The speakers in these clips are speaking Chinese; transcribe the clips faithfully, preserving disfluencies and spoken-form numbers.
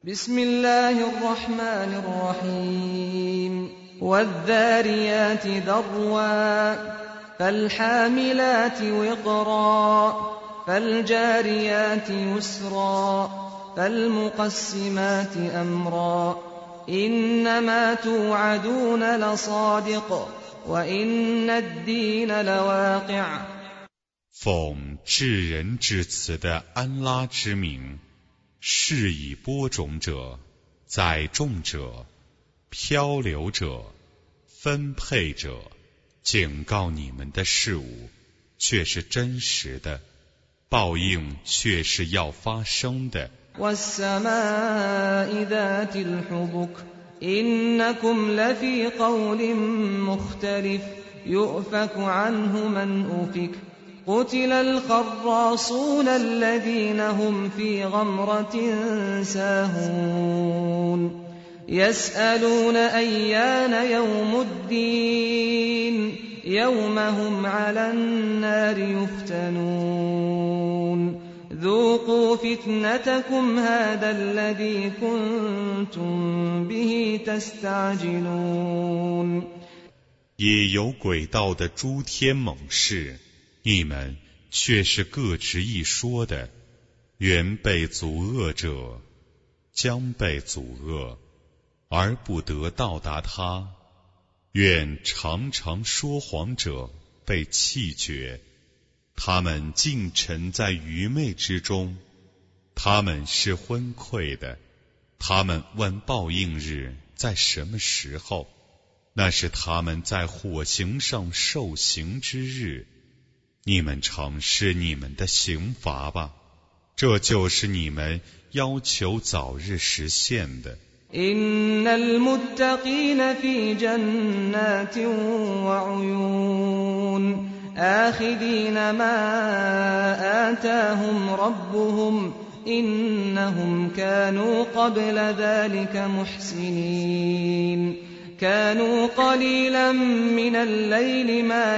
بسم الله الرحمن الرحيم والذاريات ذروا فالحاملات وقرا فالجاريات يسرا فالمقسمات أمرا إنما توعدون لصادق وإن الدين لواقع。 奉至仁至慈的安拉之名，是以播种者、载重者、漂流者、分配者，警告你们的事物却是真实的，报应却是要发生的。 والسماء ذات الحبك إنكم لفي قول مختلف يؤفك عنه من أفك قتل الخراصون الذين هم في غمرة ساهون يسألون أيان يوم الدين يوم هم على النار يفتنون ذوقوا فتنتكم هذا الذي كنتم به تستعجلون。 也有诡道的诸天猛士，你们却是各执一说的，原被阻遏者将被阻遏，而不得到达他；愿常常说谎者被弃绝，他们尽沉在愚昧之中，他们是昏聩的。他们问报应日在什么时候？那是他们在火刑上受刑之日。你们尝试你们的刑罚吧，这就是你们要求早日实现的。 إن المتقين في جنات وعيون آخذين ما آتاهم ربهم إنهم كانوا قبل ذلك محسنين كانوا قليلا من الليل ما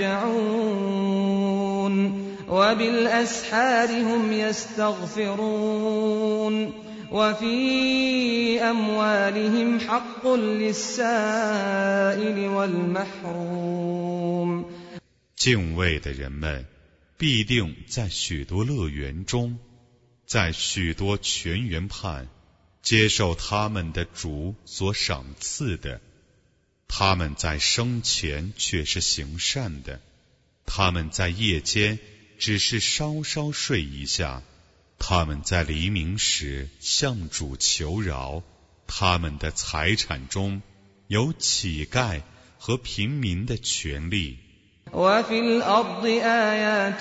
يهجعون وبالأسحار هم يستغفرون وفي أموالهم حق للسائل والمحروم。 敬畏的人们必定在许多乐园中，在许多泉源畔接受他们的主所赏赐的。他们在生前却是行善的，他们在夜间只是稍稍睡一下，他们在黎明时向主求饶。他们的财产中有乞丐和平民的权利。 وفي الأرض آيات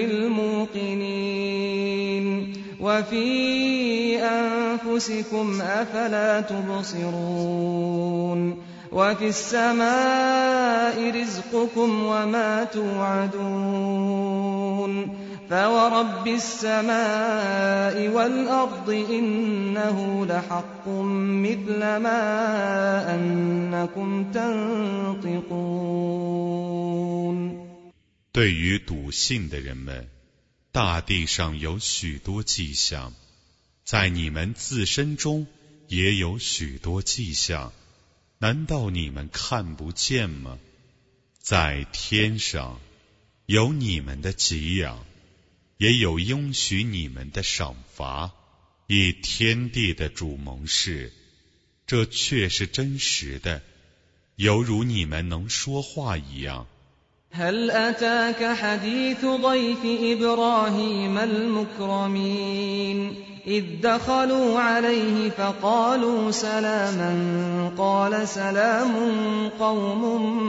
للموقنين وفي أنفسكم أفلا تبصرون وفي السماء رزقكم وما توعدون فورب السماء والأرض إنه لحق مثل ما أنكم تنطقون。 对于笃信的人们，大地上有许多迹象，在你们自身中也有许多迹象，难道你们看不见吗？在天上有你们的给养，也有应许你们的赏罚，以天地的主盟誓，这却是真实的，犹如你们能说话一样。 هل أتاك حديث ضيف إبراهيم المكرمين إذ دخلوا عليه فقالوا سلاما قال سلام قوم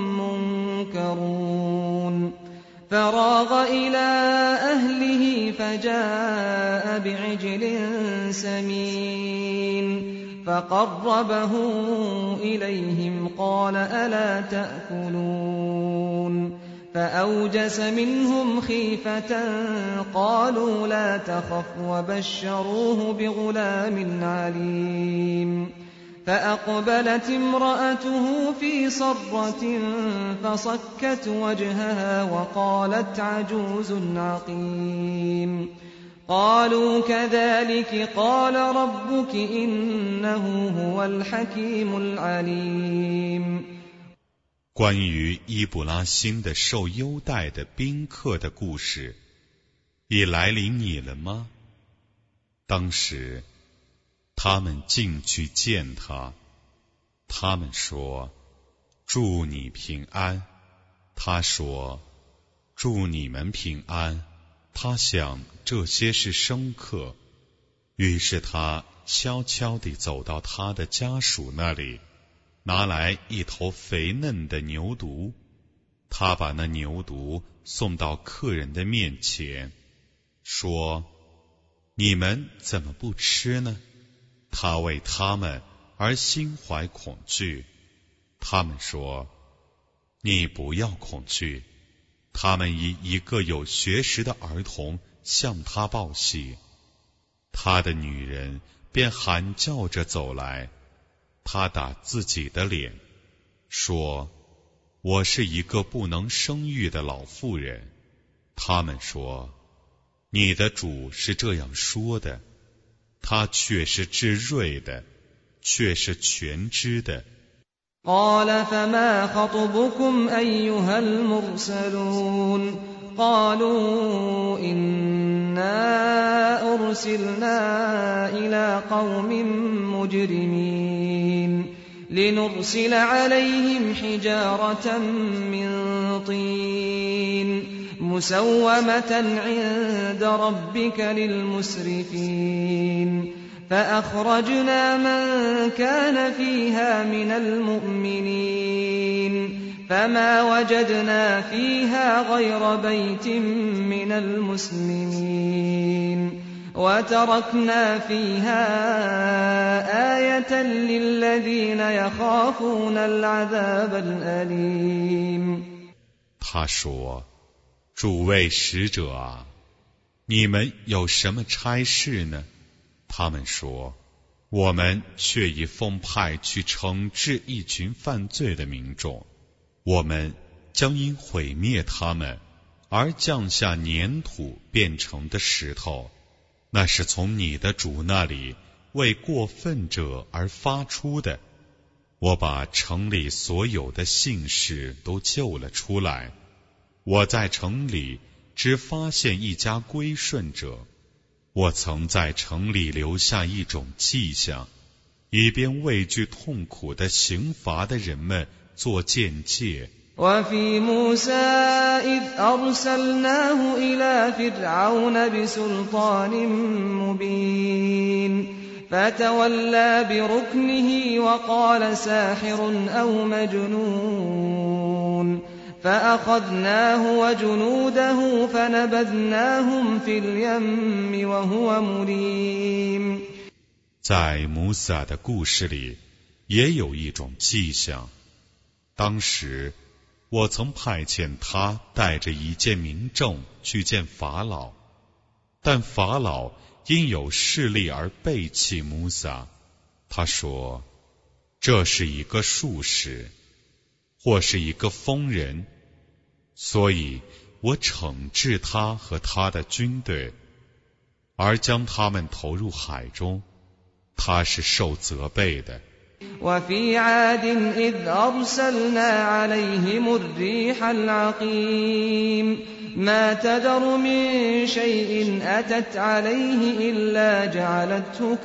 منكرون فراغ إلى أهله فجاء بعجل سمين فقربه إليهم قال ألا تأكلون فأوجس منهم خيفة قالوا لا تخف وبشروه بغلام عليم فأقبلت امرأته في صرة فصكت وجهها وقالت عجوز عقيم قالوا كذلك قال ربك إنه هو الحكيم العليم。 关于伊布拉欣的受优待的宾客的故事，已来临你了吗？当时，他们进去见他，他们说：“祝你平安。”他说：“祝你们平安。”他想这些是生客，于是他悄悄地走到他的家属那里，拿来一头肥嫩的牛犊。他把那牛犊送到客人的面前，说：“你们怎么不吃呢？”他为他们而心怀恐惧。他们说：“你不要恐惧。”他们以一个有学识的儿童向他报喜，他的女人便喊叫着走来。他打自己的脸，说：“我是一个不能生育的老妇人。”他们说：“你的主是这样说的，他却是至睿的，却是全知的。” قال فما خطبكم أيها المرسلون قالوا إنا أرسلنا إلى قوم مجرمين لنرسل عليهم حجارة من طين مسومة عند ربك للمسرفين فأخرجنا من كان فيها من المؤمنين فما وجدنا فيها غير بيت من المسلمين وتركنا فيها آية للذين يخافون العذاب الأليم。 他说：“诸位使者啊，你们有什么差事呢？”他们说：“我们却已奉派去惩治一群犯罪的民众，我们将因毁灭他们而降下粘土变成的石头，那是从你的主那里为过分者而发出的。我把城里所有的信士都救了出来，我在城里只发现一家归顺者。我曾在城里留下一种迹象，以便畏惧痛苦的刑罚的人们做鉴戒。 وفي موسى إذ أرسلناه إلى فرعون بسلطان مبين فتولى بركنه وقال ساحر أو مجنون فأخذناه وجنوده فنبذناهم في اليم وهو مليم。 在摩萨的故事里，也有一种迹象。当时，我曾派遣他带着一件民证去见法老，但法老因有势力而背弃摩萨。他说：“这是一个术士，或是一个疯人。”所以我惩治他和他的军队，而将他们投入海中，他是受责备的。 وفي عاد إذ أرسلنا عليهم الريح العقيم ما تذر من شيء أتت عليه إلا جعلته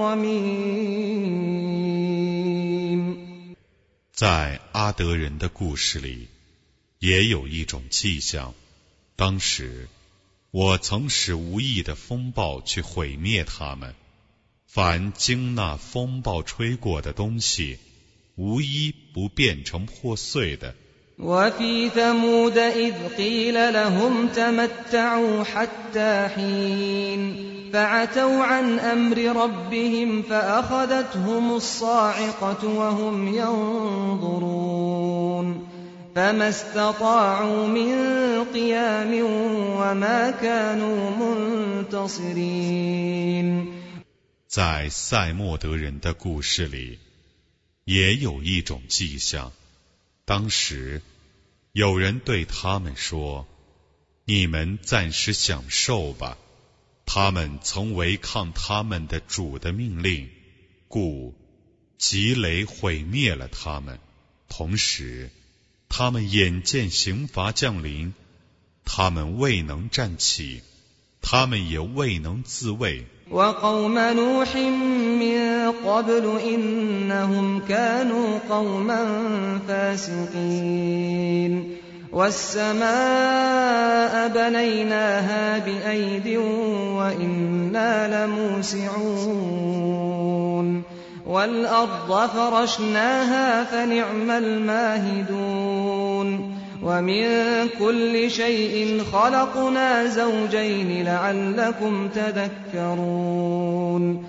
كالرميم。 在阿德人的故事里，也有一种迹象。当时，我曾使无意的风暴去毁灭他们。凡经那风暴吹过的东西，无一不变成破碎的。 وفي ثمود إذ قيل لهم تمتعوا حتى حين فعتوا عن أمر ربهم فأخذتهم الصاعقة وهم ينظرون فما استطاعوا من قيام وما كانوا منتصرين。 在塞莫德人的故事里，也有一种迹象。当时，有人对他们说：“你们暂时享受吧。” 他们曾违抗他们的主的命令，故急雷毁灭了他们。同时，他们眼见刑罚降临，他们未能站起，他们也未能自卫。 وقوم نوح من قبل إنهم كانوا قوما فاسقين والسماء بنيناها بأيد وإنا لموسعون والأرض فرشناها فنعم الماهدون ومن كل شيء خلقنا زوجين لعلكم تذكرون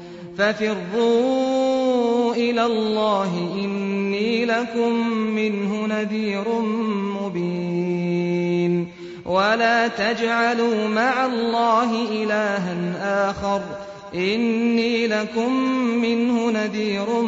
ففروا إلى الله إني لكم منه نذير مبين ولا تجعلوا مع الله إلها آخر إني لكم منه نذير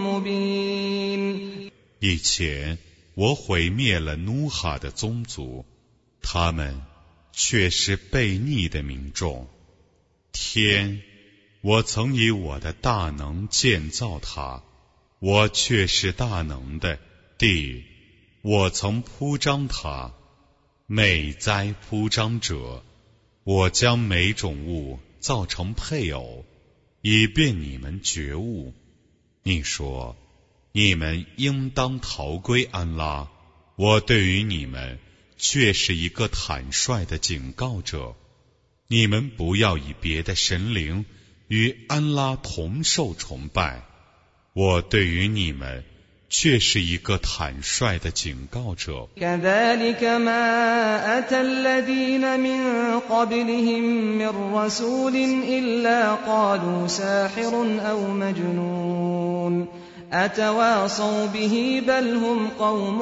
مبين。 以前我毁灭了努哈的宗族，他们却是悖逆的民众。天，我曾以我的大能建造它，我却是大能的。地，我曾铺张它，美哉铺张者！我将每种物造成配偶，以便你们觉悟。你说，你们应当逃归安拉，我对于你们却是一个坦率的警告者。你们不要以别的神灵与安拉同受崇拜，我对于你们却是一个坦率的警告者。 كذلك ما أتى الذين من قبلهم من رسول إلا قالوا ساحر أو مجنون أتواصوا به بل هم قوم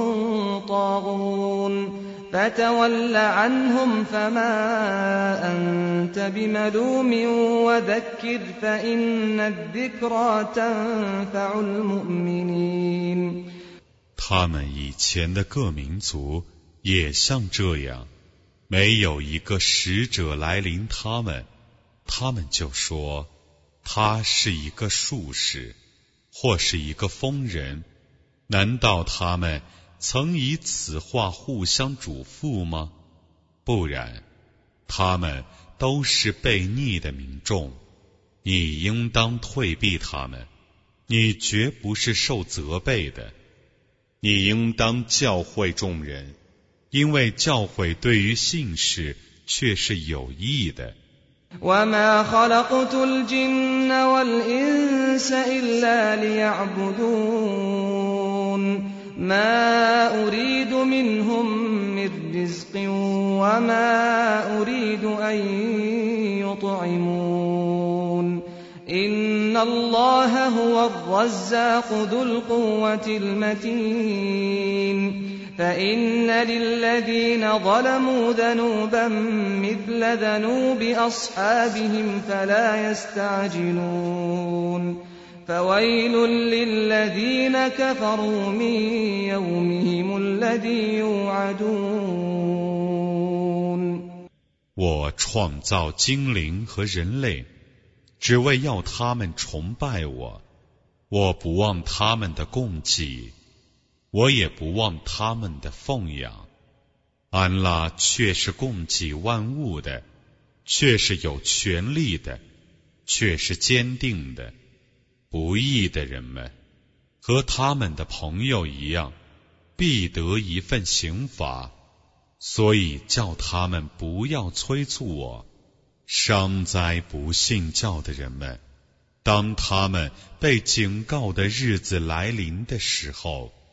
طاغون فتول عنهم فما أنت بملوم وذكر فإن الذكرى تنفع المؤمنين。 他们以前的各民族也像这样，没有一个使者来临他们，他们就说他是一个术士，或是一个疯人。难道他们曾以此话互相嘱咐吗？不然，他们都是悖逆的民众，你应当退避他们，你绝不是受责备的。你应当教诲众人，因为教诲对于信士却是有益的。 وما خلقت الجن والإنس إلا ليعبدون ما أريد منهم من رزق وما أريد أن يطعمون إن الله هو الرزاق ذو القوة المتين فإن للذين ظلموا ذنوبا مثل ذنوب أصحابهم فلا يستعجلون فويل للذين كفروا من يومهم الذي يوعدون。 我创造精灵和人类，只为要他们崇拜我，我不忘他们的供给，我也不忘他们的奉养。安拉却是供给万物的，却是有权力的，却是坚定的。不义的人们和他们的朋友一样，必得一份刑罚，所以叫他们不要催促我。伤哉不信教的人们，当他们被警告的日子来临的时候，